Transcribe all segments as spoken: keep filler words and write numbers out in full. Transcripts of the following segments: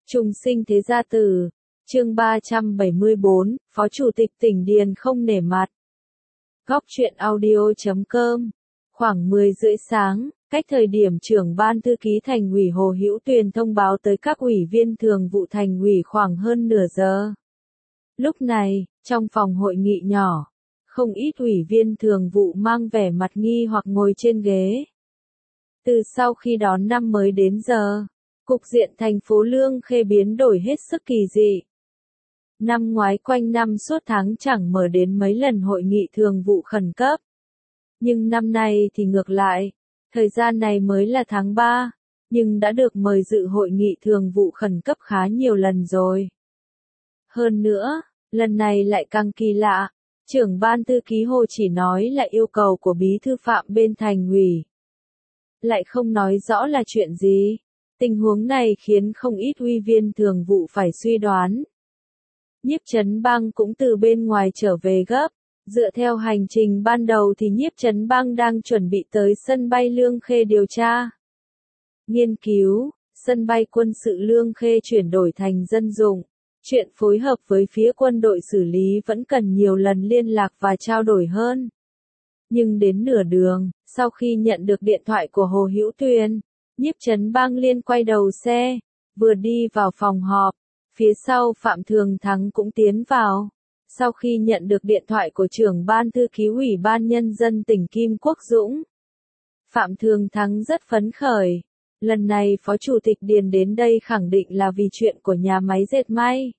Trùng sinh thế gia tử, chương ba trăm bảy mươi bốn, Phó Chủ tịch tỉnh Điền không nể mặt. Góc truyện audio chấm com. Khoảng mười rưỡi sáng, cách thời điểm trưởng ban thư ký thành ủy Hồ Hữu Tuyền thông báo tới các ủy viên thường vụ thành ủy khoảng hơn nửa giờ. Lúc này, trong phòng hội nghị nhỏ, không ít ủy viên thường vụ mang vẻ mặt nghi hoặc ngồi trên ghế. Từ sau khi đón năm mới đến giờ, cục diện thành phố Lương Khê biến đổi hết sức kỳ dị. Năm ngoái quanh năm suốt tháng chẳng mở đến mấy lần hội nghị thường vụ khẩn cấp. Nhưng năm nay thì ngược lại, thời gian này mới là tháng ba, nhưng đã được mời dự hội nghị thường vụ khẩn cấp khá nhiều lần rồi. Hơn nữa, lần này lại càng kỳ lạ, trưởng ban thư ký Hồ chỉ nói là yêu cầu của bí thư Phạm bên thành ủy. Lại không nói rõ là chuyện gì. Tình huống này khiến không ít ủy viên thường vụ phải suy đoán. Nhiếp Trấn Bang cũng từ bên ngoài trở về gấp. Dựa theo hành trình ban đầu thì Nhiếp Trấn Bang đang chuẩn bị tới sân bay Lương Khê điều tra, nghiên cứu, sân bay quân sự Lương Khê chuyển đổi thành dân dụng. Chuyện phối hợp với phía quân đội xử lý vẫn cần nhiều lần liên lạc và trao đổi hơn. Nhưng đến nửa đường, sau khi nhận được điện thoại của Hồ Hữu Tuyền, Nhiếp Trấn Bang liền quay đầu xe, vừa đi vào phòng họp, phía sau Phạm Thường Thắng cũng tiến vào. Sau khi nhận được điện thoại của trưởng ban thư ký Ủy ban Nhân dân tỉnh Kim Quốc Dũng, Phạm Thường Thắng rất phấn khởi. Lần này Phó Chủ tịch Điền đến đây khẳng định là vì chuyện của nhà máy dệt may.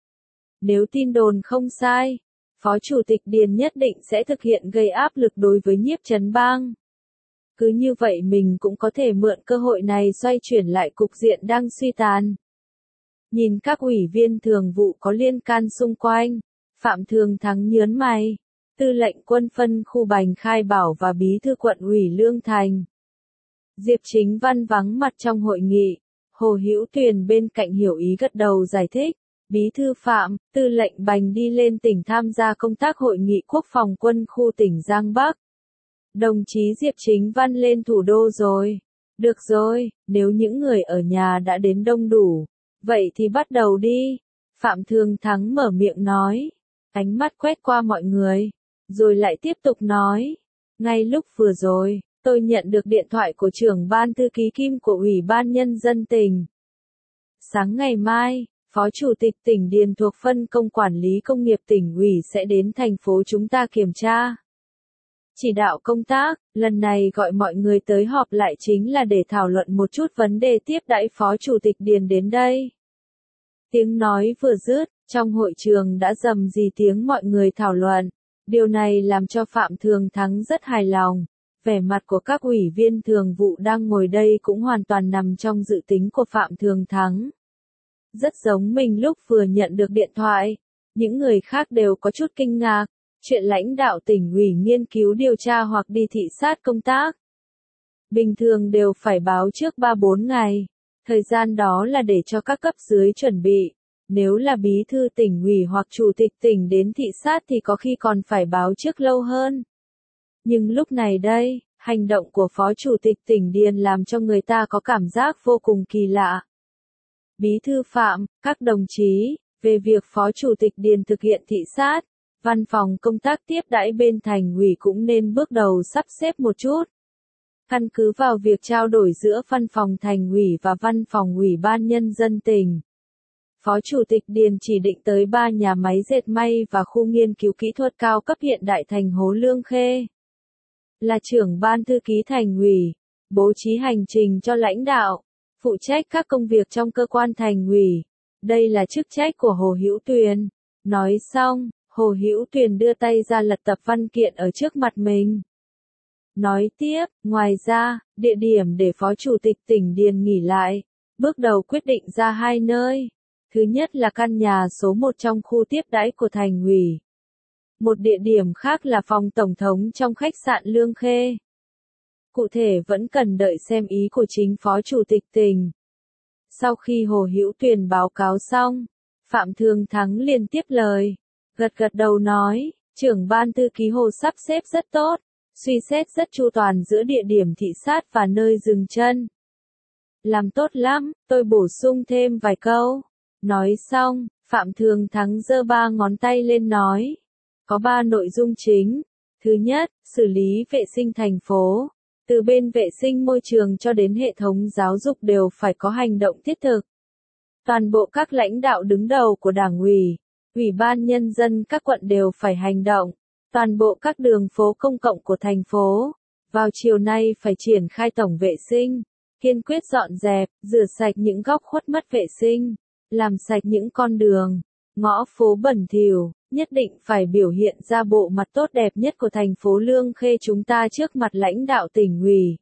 Nếu tin đồn không sai, Phó Chủ tịch Điền nhất định sẽ thực hiện gây áp lực đối với Nhiếp Trấn Bang. Cứ như vậy mình cũng có thể mượn cơ hội này xoay chuyển lại cục diện đang suy tàn. Nhìn các ủy viên thường vụ có liên can xung quanh, Phạm Thường Thắng nhớn mày. Tư lệnh quân phân khu Bành Khai Bảo và bí thư quận ủy Lương Thành, Diệp Chính Văn vắng mặt trong hội nghị. Hồ Hữu Tuyền bên cạnh hiểu ý gật đầu giải thích. Bí thư Phạm, tư lệnh Bành đi lên tỉnh tham gia công tác hội nghị quốc phòng quân khu tỉnh Giang Bắc. Đồng chí Diệp Chính Văn lên thủ đô rồi. Được rồi, nếu những người ở nhà đã đến đông đủ, vậy thì bắt đầu đi. Phạm Thường Thắng mở miệng nói. Ánh mắt quét qua mọi người, rồi lại tiếp tục nói. Ngay lúc vừa rồi, tôi nhận được điện thoại của trưởng ban thư ký Kim của Ủy ban Nhân dân tỉnh. Sáng ngày mai, Phó Chủ tịch tỉnh Điền thuộc phân công quản lý công nghiệp tỉnh ủy sẽ đến thành phố chúng ta kiểm tra, chỉ đạo công tác. Lần này gọi mọi người tới họp lại chính là để thảo luận một chút vấn đề tiếp đãi Phó Chủ tịch Điền đến đây. Tiếng nói vừa dứt, trong hội trường đã rầm rì tiếng mọi người thảo luận. Điều này làm cho Phạm Thường Thắng rất hài lòng. Vẻ mặt của các ủy viên thường vụ đang ngồi đây cũng hoàn toàn nằm trong dự tính của Phạm Thường Thắng. Rất giống mình lúc vừa nhận được điện thoại. Những người khác đều có chút kinh ngạc. Chuyện lãnh đạo tỉnh ủy nghiên cứu điều tra hoặc đi thị sát công tác, bình thường đều phải báo trước ba bốn ngày. Thời gian đó là để cho các cấp dưới chuẩn bị. Nếu là bí thư tỉnh ủy hoặc chủ tịch tỉnh đến thị sát thì có khi còn phải báo trước lâu hơn. Nhưng lúc này đây, hành động của Phó Chủ tịch tỉnh Điền làm cho người ta có cảm giác vô cùng kỳ lạ. Bí thư Phạm, các đồng chí, về việc Phó Chủ tịch Điền thực hiện thị sát, văn phòng công tác tiếp đãi bên thành ủy cũng nên bước đầu sắp xếp một chút. Căn cứ vào việc trao đổi giữa văn phòng thành ủy và văn phòng Ủy ban Nhân dân tỉnh, Phó Chủ tịch Điền chỉ định tới ba nhà máy dệt may và khu nghiên cứu kỹ thuật cao cấp hiện đại thành phố Lương Khê. Là trưởng ban thư ký thành ủy, bố trí hành trình cho lãnh đạo, phụ trách các công việc trong cơ quan thành ủy. Đây là chức trách của Hồ Hữu Tuyền. Nói xong, Hồ Hữu Tuyền đưa tay ra lật tập văn kiện ở trước mặt mình. Nói tiếp, ngoài ra, địa điểm để Phó Chủ tịch tỉnh Điền nghỉ lại, bước đầu quyết định ra hai nơi. Thứ nhất là căn nhà số một trong khu tiếp đãi của thành ủy. Một địa điểm khác là phòng tổng thống trong khách sạn Lương Khê. Cụ thể vẫn cần đợi xem ý của chính Phó Chủ tịch tỉnh. Sau khi Hồ Hữu Tuyền báo cáo xong, Phạm Thường Thắng liền tiếp lời, gật gật đầu nói, trưởng ban thư ký Hồ sắp xếp rất tốt, suy xét rất chu toàn giữa địa điểm thị sát và nơi dừng chân. Làm tốt lắm, tôi bổ sung thêm vài câu. Nói xong, Phạm Thường Thắng giơ ba ngón tay lên nói. Có ba nội dung chính. Thứ nhất, xử lý vệ sinh thành phố. Từ bên vệ sinh môi trường cho đến hệ thống giáo dục đều phải có hành động thiết thực. Toàn bộ các lãnh đạo đứng đầu của Đảng ủy, Ủy ban Nhân dân các quận đều phải hành động. Toàn bộ các đường phố công cộng của thành phố, vào chiều nay phải triển khai tổng vệ sinh, kiên quyết dọn dẹp, rửa sạch những góc khuất mất vệ sinh, làm sạch những con đường, ngõ phố bẩn thỉu, nhất định phải biểu hiện ra bộ mặt tốt đẹp nhất của thành phố Lương Khê chúng ta trước mặt lãnh đạo tỉnh ủy.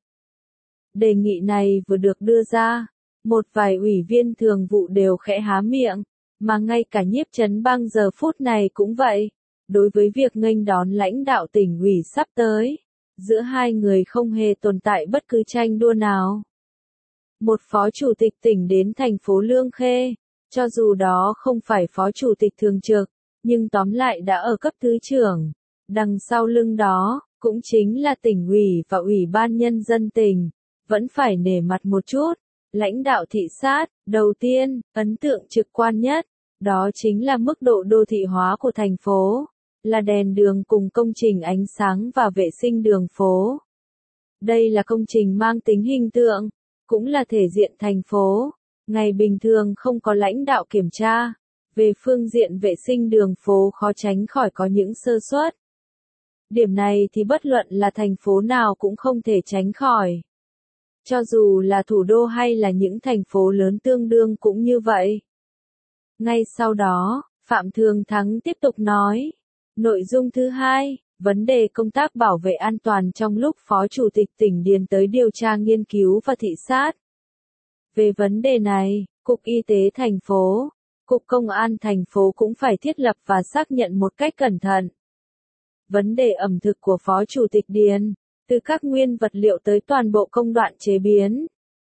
Đề nghị này vừa được đưa ra, một vài ủy viên thường vụ đều khẽ há miệng, mà ngay cả Nhiếp Chấn Bang giờ phút này cũng vậy. Đối với việc nghênh đón lãnh đạo tỉnh ủy sắp tới, giữa hai người không hề tồn tại bất cứ tranh đua nào. Một phó chủ tịch tỉnh đến thành phố Lương Khê, cho dù đó không phải phó chủ tịch thường trực, nhưng tóm lại đã ở cấp thứ trưởng. Đằng sau lưng đó, cũng chính là tỉnh ủy và ủy ban nhân dân tỉnh, vẫn phải nể mặt một chút. Lãnh đạo thị sát, đầu tiên, ấn tượng trực quan nhất, đó chính là mức độ đô thị hóa của thành phố, là đèn đường cùng công trình ánh sáng và vệ sinh đường phố. Đây là công trình mang tính hình tượng, cũng là thể diện thành phố. Ngày bình thường không có lãnh đạo kiểm tra, về phương diện vệ sinh đường phố khó tránh khỏi có những sơ suất. Điểm này thì bất luận là thành phố nào cũng không thể tránh khỏi. Cho dù là thủ đô hay là những thành phố lớn tương đương cũng như vậy. Ngay sau đó, Phạm Thường Thắng tiếp tục nói. Nội dung thứ hai, vấn đề công tác bảo vệ an toàn trong lúc Phó Chủ tịch tỉnh Điền tới điều tra nghiên cứu và thị sát. Về vấn đề này, Cục Y tế thành phố, Cục Công an thành phố cũng phải thiết lập và xác nhận một cách cẩn thận. Vấn đề ẩm thực của Phó Chủ tịch Điền, từ các nguyên vật liệu tới toàn bộ công đoạn chế biến.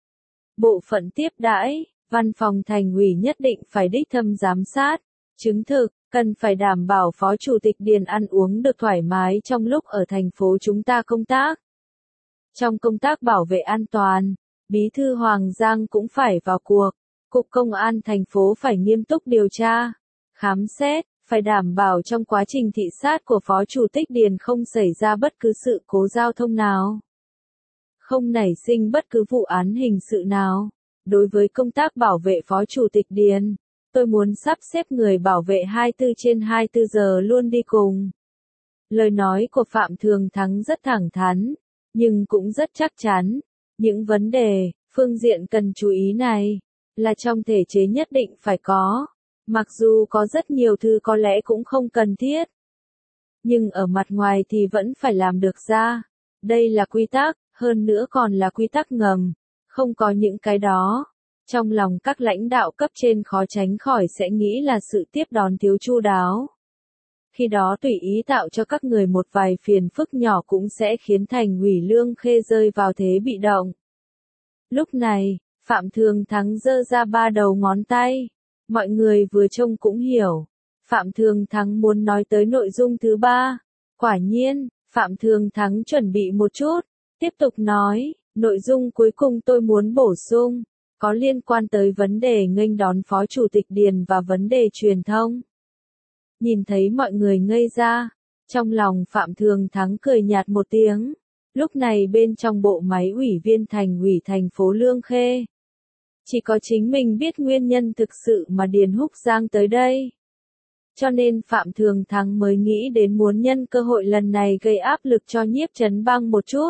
Bộ phận tiếp đãi, văn phòng thành ủy nhất định phải đích thân giám sát, chứng thực, cần phải đảm bảo Phó Chủ tịch Điền ăn uống được thoải mái trong lúc ở thành phố chúng ta công tác. Trong công tác bảo vệ an toàn, Bí thư Hoàng Giang cũng phải vào cuộc, Cục Công an thành phố phải nghiêm túc điều tra, khám xét, phải đảm bảo trong quá trình thị sát của Phó Chủ tịch Điền không xảy ra bất cứ sự cố giao thông nào, không nảy sinh bất cứ vụ án hình sự nào. Đối với công tác bảo vệ Phó Chủ tịch Điền, tôi muốn sắp xếp người bảo vệ hai mươi tư trên hai mươi tư giờ luôn đi cùng. Lời nói của Phạm Thường Thắng rất thẳng thắn, nhưng cũng rất chắc chắn. Những vấn đề, phương diện cần chú ý này, là trong thể chế nhất định phải có. Mặc dù có rất nhiều thứ có lẽ cũng không cần thiết. Nhưng ở mặt ngoài thì vẫn phải làm được ra. Đây là quy tắc, hơn nữa còn là quy tắc ngầm. Không có những cái đó. Trong lòng các lãnh đạo cấp trên khó tránh khỏi sẽ nghĩ là sự tiếp đón thiếu chu đáo. Khi đó tùy ý tạo cho các người một vài phiền phức nhỏ cũng sẽ khiến thành ủy Lương Khê rơi vào thế bị động. Lúc này, Phạm Thường Thắng giơ ra ba đầu ngón tay. Mọi người vừa trông cũng hiểu. Phạm Thường Thắng muốn nói tới nội dung thứ ba. Quả nhiên, Phạm Thường Thắng chuẩn bị một chút. Tiếp tục nói, nội dung cuối cùng tôi muốn bổ sung, có liên quan tới vấn đề nghênh đón Phó Chủ tịch Điền và vấn đề truyền thông. Nhìn thấy mọi người ngây ra, trong lòng Phạm Thường Thắng cười nhạt một tiếng. Lúc này bên trong bộ máy ủy viên thành ủy thành phố Lương Khê, chỉ có chính mình biết nguyên nhân thực sự mà Điền Húc Giang tới đây. Cho nên Phạm Thường Thắng mới nghĩ đến muốn nhân cơ hội lần này gây áp lực cho Nhiếp Chấn Bang một chút.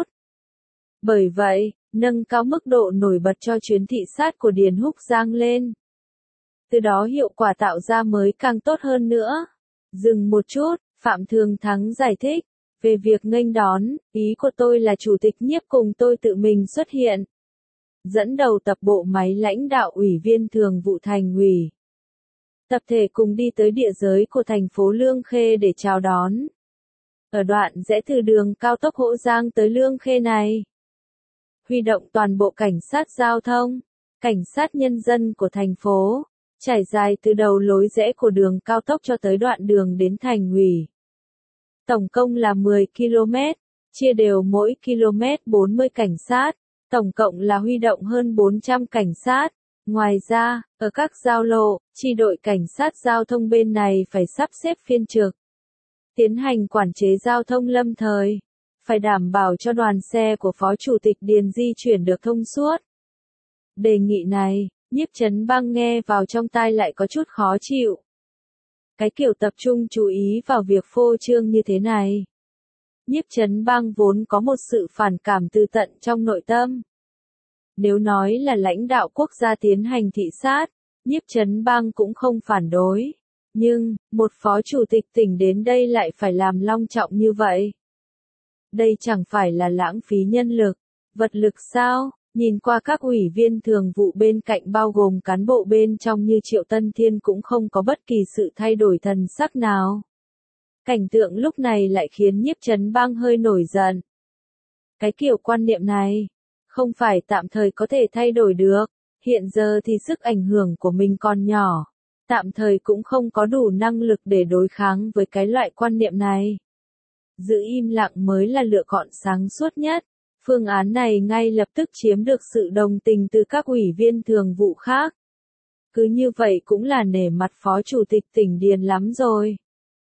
Bởi vậy, nâng cao mức độ nổi bật cho chuyến thị sát của Điền Húc Giang lên. Từ đó hiệu quả tạo ra mới càng tốt hơn nữa. Dừng một chút, Phạm Thường Thắng giải thích, về việc nghênh đón, ý của tôi là Chủ tịch Nhiếp cùng tôi tự mình xuất hiện. Dẫn đầu tập bộ máy lãnh đạo ủy viên thường vụ thành ủy. Tập thể cùng đi tới địa giới của thành phố Lương Khê để chào đón. Ở đoạn rẽ từ đường cao tốc Hỗ Giang tới Lương Khê này, huy động toàn bộ cảnh sát giao thông, cảnh sát nhân dân của thành phố, trải dài từ đầu lối rẽ của đường cao tốc cho tới đoạn đường đến thành ủy. Tổng cộng là mười ki lô mét, chia đều mỗi km bốn mươi cảnh sát, Tổng cộng là huy động hơn bốn trăm cảnh sát. Ngoài ra, ở các giao lộ, chi đội cảnh sát giao thông bên này phải sắp xếp phiên trực, tiến hành quản chế giao thông lâm thời, phải đảm bảo cho đoàn xe của Phó Chủ tịch Điền di chuyển được thông suốt. Đề nghị này, Nhiếp Chấn Bang nghe vào trong tai lại có chút khó chịu. Cái kiểu tập trung chú ý vào việc phô trương như thế này. Nhiếp Chấn Bang vốn có một sự phản cảm từ tận trong nội tâm. Nếu nói là lãnh đạo quốc gia tiến hành thị sát, Nhiếp Chấn Bang cũng không phản đối. Nhưng, một phó chủ tịch tỉnh đến đây lại phải làm long trọng như vậy. Đây chẳng phải là lãng phí nhân lực, vật lực sao? Nhìn qua các ủy viên thường vụ bên cạnh bao gồm cán bộ bên trong như Triệu Tân Thiên cũng không có bất kỳ sự thay đổi thần sắc nào. Cảnh tượng lúc này lại khiến Nhiếp Chấn Bang hơi nổi giận. Cái kiểu quan niệm này, không phải tạm thời có thể thay đổi được, hiện giờ thì sức ảnh hưởng của mình còn nhỏ, tạm thời cũng không có đủ năng lực để đối kháng với cái loại quan niệm này. Giữ im lặng mới là lựa chọn sáng suốt nhất. Phương án này ngay lập tức chiếm được sự đồng tình từ các ủy viên thường vụ khác. Cứ như vậy cũng là nể mặt Phó Chủ tịch tỉnh Điền lắm rồi.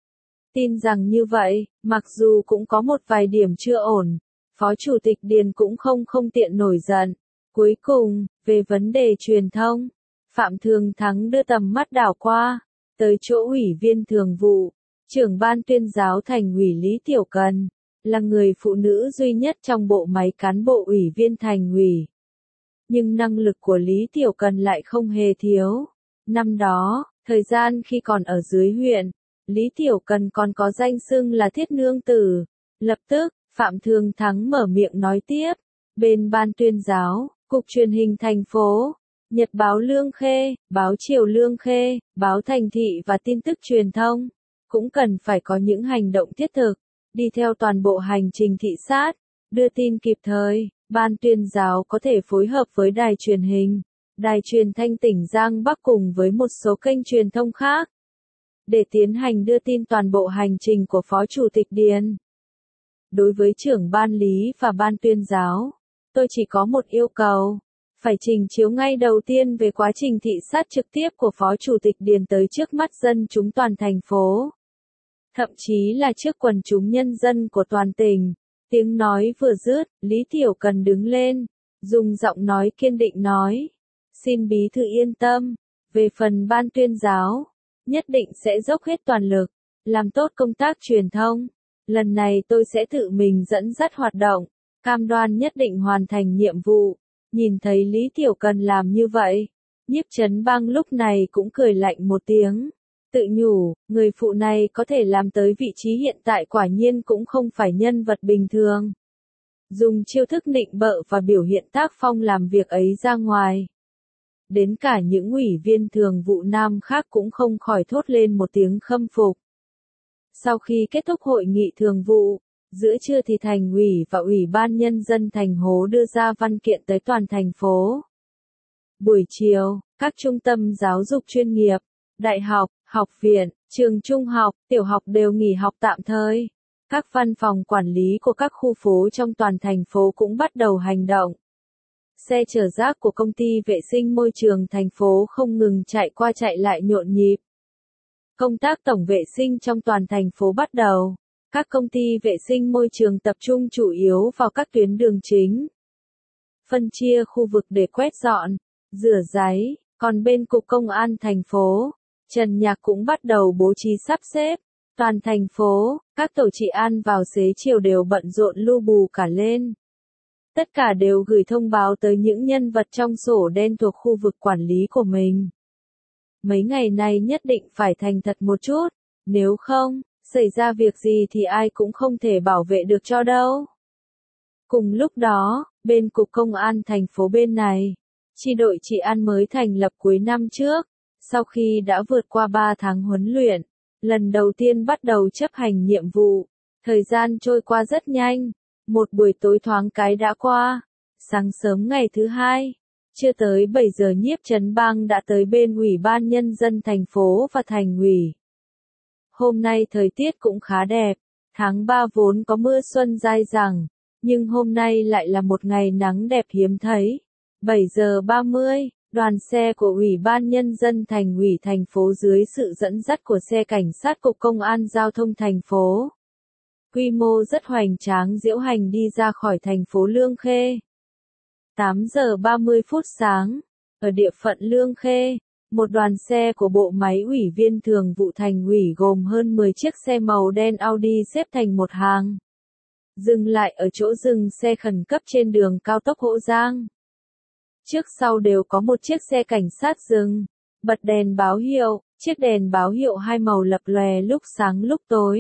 Tin rằng như vậy, mặc dù cũng có một vài điểm chưa ổn, Phó Chủ tịch Điền cũng không không tiện nổi giận. Cuối cùng, về vấn đề truyền thông, Phạm Thường Thắng đưa tầm mắt đảo qua, tới chỗ ủy viên thường vụ, trưởng ban tuyên giáo thành ủy Lý Tiểu Cần, là người phụ nữ duy nhất trong bộ máy cán bộ ủy viên thành ủy. Nhưng năng lực của Lý Tiểu Cần lại không hề thiếu. Năm đó, thời gian khi còn ở dưới huyện, Lý Tiểu Cần còn có danh xưng là thiết nương tử. Lập tức, Phạm Thường Thắng mở miệng nói tiếp, bên ban tuyên giáo, cục truyền hình thành phố, Nhật báo Lương Khê, báo Triều Lương Khê, báo Thành thị và tin tức truyền thông, cũng cần phải có những hành động thiết thực, đi theo toàn bộ hành trình thị sát, đưa tin kịp thời. Ban tuyên giáo có thể phối hợp với đài truyền hình, đài truyền thanh tỉnh Giang Bắc cùng với một số kênh truyền thông khác, để tiến hành đưa tin toàn bộ hành trình của Phó Chủ tịch Điền. Đối với trưởng ban lý và ban tuyên giáo, tôi chỉ có một yêu cầu, phải trình chiếu ngay đầu tiên về quá trình thị sát trực tiếp của Phó Chủ tịch Điền tới trước mắt dân chúng toàn thành phố. Thậm chí là trước quần chúng nhân dân của toàn tỉnh. Tiếng nói vừa dứt, Lý Tiểu Cần đứng lên, dùng giọng nói kiên định nói, xin bí thư yên tâm, về phần ban tuyên giáo, nhất định sẽ dốc hết toàn lực, làm tốt công tác truyền thông. Lần này tôi sẽ tự mình dẫn dắt hoạt động, cam đoan nhất định hoàn thành nhiệm vụ. Nhìn thấy Lý Tiểu Cần làm như vậy, Nhiếp Chấn Bang lúc này cũng cười lạnh một tiếng. Tự nhủ, người phụ này có thể làm tới vị trí hiện tại quả nhiên cũng không phải nhân vật bình thường. Dùng chiêu thức nịnh bợ và biểu hiện tác phong làm việc ấy ra ngoài. Đến cả những ủy viên thường vụ nam khác cũng không khỏi thốt lên một tiếng khâm phục. Sau khi kết thúc hội nghị thường vụ, giữa trưa thì thành ủy và ủy ban nhân dân thành phố đưa ra văn kiện tới toàn thành phố. Buổi chiều, các trung tâm giáo dục chuyên nghiệp, đại học, học viện, trường trung học, tiểu học đều nghỉ học tạm thời. Các văn phòng quản lý của các khu phố trong toàn thành phố cũng bắt đầu hành động. Xe chở rác của công ty vệ sinh môi trường thành phố không ngừng chạy qua chạy lại nhộn nhịp. Công tác tổng vệ sinh trong toàn thành phố bắt đầu. Các công ty vệ sinh môi trường tập trung chủ yếu vào các tuyến đường chính. Phân chia khu vực để quét dọn, rửa ráy, còn bên cục công an thành phố, Trần Nhạc cũng bắt đầu bố trí sắp xếp. Toàn thành phố, các tổ trị an vào xế chiều đều bận rộn lu bù cả lên. Tất cả đều gửi thông báo tới những nhân vật trong sổ đen thuộc khu vực quản lý của mình. Mấy ngày này nhất định phải thành thật một chút, nếu không, xảy ra việc gì thì ai cũng không thể bảo vệ được cho đâu. Cùng lúc đó, bên cục công an thành phố bên này, chi đội trị an mới thành lập cuối năm trước, sau khi đã vượt qua ba tháng huấn luyện, lần đầu tiên bắt đầu chấp hành nhiệm vụ. Thời gian trôi qua rất nhanh, một buổi tối thoáng cái đã qua. Sáng sớm ngày thứ hai, chưa tới bảy giờ Nhiếp Chấn Bang đã tới bên ủy ban nhân dân thành phố và thành ủy. Hôm nay thời tiết cũng khá đẹp, tháng ba vốn có mưa xuân dai dẳng, Nhưng hôm nay lại là một ngày nắng đẹp hiếm thấy. bảy giờ ba mươi, đoàn xe của Ủy ban Nhân dân Thành ủy thành phố dưới sự dẫn dắt của xe cảnh sát Cục Công an Giao thông thành phố. Quy mô rất hoành tráng diễu hành đi ra khỏi thành phố Lương Khê. tám giờ ba mươi phút sáng, ở địa phận Lương Khê, một đoàn xe của bộ máy Ủy viên Thường vụ Thành ủy gồm hơn mười chiếc xe màu đen Audi xếp thành một hàng. Dừng lại ở chỗ dừng xe khẩn cấp trên đường cao tốc Hỗ Giang. Trước sau đều có một chiếc xe cảnh sát dừng, bật đèn báo hiệu, chiếc đèn báo hiệu hai màu lập lòe lúc sáng lúc tối.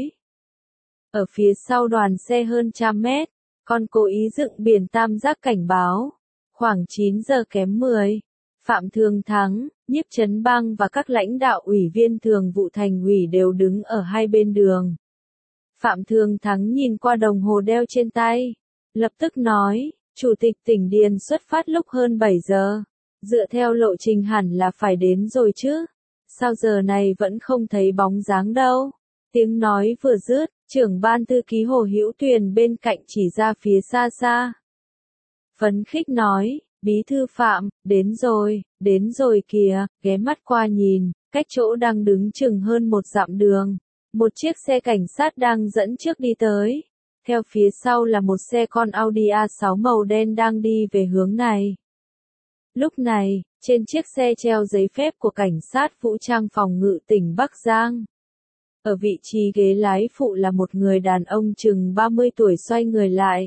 Ở phía sau đoàn xe hơn trăm mét, còn cố ý dựng biển tam giác cảnh báo. Khoảng chín giờ kém mười, Phạm Thường Thắng, Nhiếp Chấn Bang và các lãnh đạo Ủy viên Thường vụ Thành ủy đều đứng ở hai bên đường. Phạm Thường Thắng nhìn qua đồng hồ đeo trên tay, lập tức nói, Chủ tịch tỉnh Điền xuất phát lúc hơn bảy giờ, dựa theo lộ trình hẳn là phải đến rồi chứ, sao giờ này vẫn không thấy bóng dáng đâu. Tiếng nói vừa dứt, trưởng ban thư ký Hồ Hữu Tuyền bên cạnh chỉ ra phía xa xa. Phấn khích nói, Bí thư Phạm, đến rồi, đến rồi kìa, ghé mắt qua nhìn, cách chỗ đang đứng chừng hơn một dặm đường. Một chiếc xe cảnh sát đang dẫn trước đi tới. Theo phía sau là một xe con Audi A sáu màu đen đang đi về hướng này. Lúc này, trên chiếc xe treo giấy phép của cảnh sát vũ trang phòng ngự tỉnh Bắc Giang. Ở vị trí ghế lái phụ là một người đàn ông chừng ba mươi tuổi xoay người lại.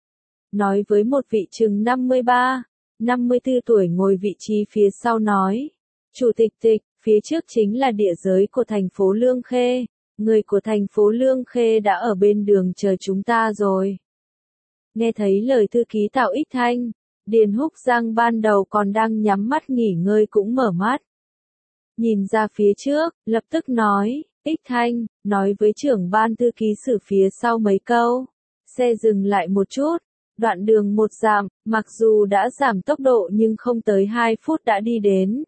Nói với một vị chừng năm mươi ba, năm mươi tư tuổi ngồi vị trí phía sau nói. Chủ tịch tịch, phía trước chính là địa giới của thành phố Lương Khê. Người của thành phố Lương Khê đã ở bên đường chờ chúng ta rồi. Nghe thấy lời thư ký Tạ Ích Thanh, Điền Húc Giang ban đầu còn đang nhắm mắt nghỉ ngơi cũng mở mắt. Nhìn ra phía trước, lập tức nói, Ích Thanh, nói với trưởng ban thư ký xử phía sau mấy câu. Xe dừng lại một chút, đoạn đường một dặm, mặc dù đã giảm tốc độ nhưng không tới hai phút đã đi đến.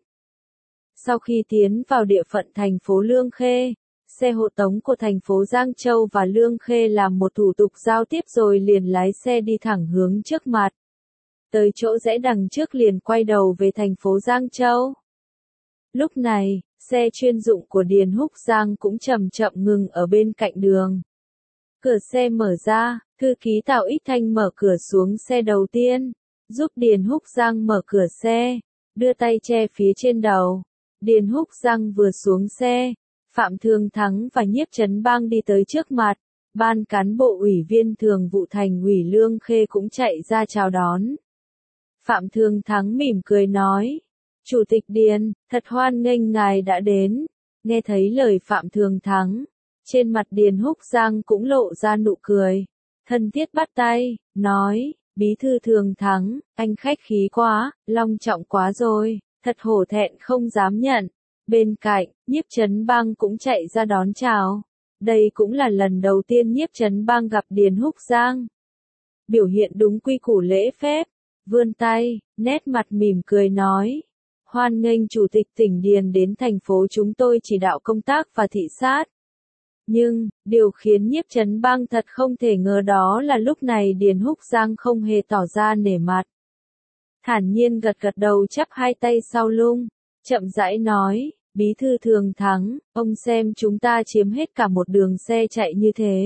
Sau khi tiến vào địa phận thành phố Lương Khê, xe hộ tống của thành phố Giang Châu và Lương Khê làm một thủ tục giao tiếp rồi liền lái xe đi thẳng hướng trước mặt. Tới chỗ rẽ đằng trước liền quay đầu về thành phố Giang Châu. Lúc này, xe chuyên dụng của Điền Húc Giang cũng chậm chậm ngừng ở bên cạnh đường. Cửa xe mở ra, thư ký Tạ Ích Thanh mở cửa xuống xe đầu tiên, giúp Điền Húc Giang mở cửa xe, đưa tay che phía trên đầu. Điền Húc Giang vừa xuống xe, Phạm Thường Thắng và Nhiếp Chấn Bang đi tới trước mặt, ban cán bộ Ủy viên Thường vụ Thành ủy Lương Khê cũng chạy ra chào đón. Phạm Thường Thắng mỉm cười nói, Chủ tịch Điền, thật hoan nghênh ngài đã đến. Nghe thấy lời Phạm Thường Thắng, trên mặt Điền Húc Giang cũng lộ ra nụ cười, thân thiết bắt tay, nói, Bí thư Thường Thắng, anh khách khí quá, long trọng quá rồi, thật hổ thẹn không dám nhận. Bên cạnh, Nhiếp Chấn Bang cũng chạy ra đón chào. Đây cũng là lần đầu tiên Nhiếp Chấn Bang gặp Điền Húc Giang. Biểu hiện đúng quy củ lễ phép, vươn tay, nét mặt mỉm cười nói. Hoan nghênh Chủ tịch tỉnh Điền đến thành phố chúng tôi chỉ đạo công tác và thị sát. Nhưng, điều khiến Nhiếp Chấn Bang thật không thể ngờ đó là lúc này Điền Húc Giang không hề tỏ ra nể mặt. Thản nhiên gật gật đầu chắp hai tay sau lưng, chậm rãi nói. Bí thư Thường Thắng, ông xem chúng ta chiếm hết cả một đường xe chạy như thế.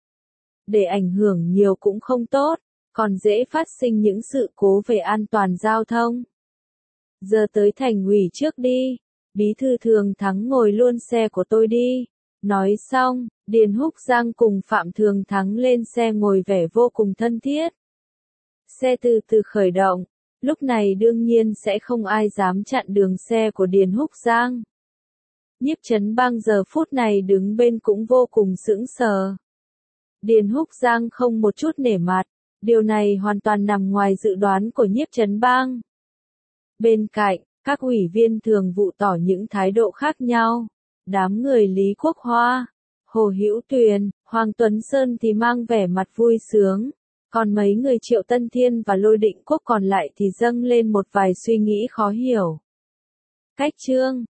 Để ảnh hưởng nhiều cũng không tốt, còn dễ phát sinh những sự cố về an toàn giao thông. Giờ tới thành ủy trước đi, Bí thư Thường Thắng ngồi luôn xe của tôi đi. Nói xong, Điền Húc Giang cùng Phạm Thường Thắng lên xe ngồi vẻ vô cùng thân thiết. Xe từ từ khởi động, lúc này đương nhiên sẽ không ai dám chặn đường xe của Điền Húc Giang. Nhiếp Chấn Bang giờ phút này đứng bên cũng vô cùng sững sờ. Điền Húc Giang không một chút nể mặt, điều này hoàn toàn nằm ngoài dự đoán của Nhiếp Chấn Bang. Bên cạnh, các ủy viên thường vụ tỏ những thái độ khác nhau. Đám người Lý Quốc Hoa, Hồ Hữu Tuyền, Hoàng Tuấn Sơn thì mang vẻ mặt vui sướng, còn mấy người Triệu Tân Thiên và Lôi Định Quốc còn lại thì dâng lên một vài suy nghĩ khó hiểu. Cách chương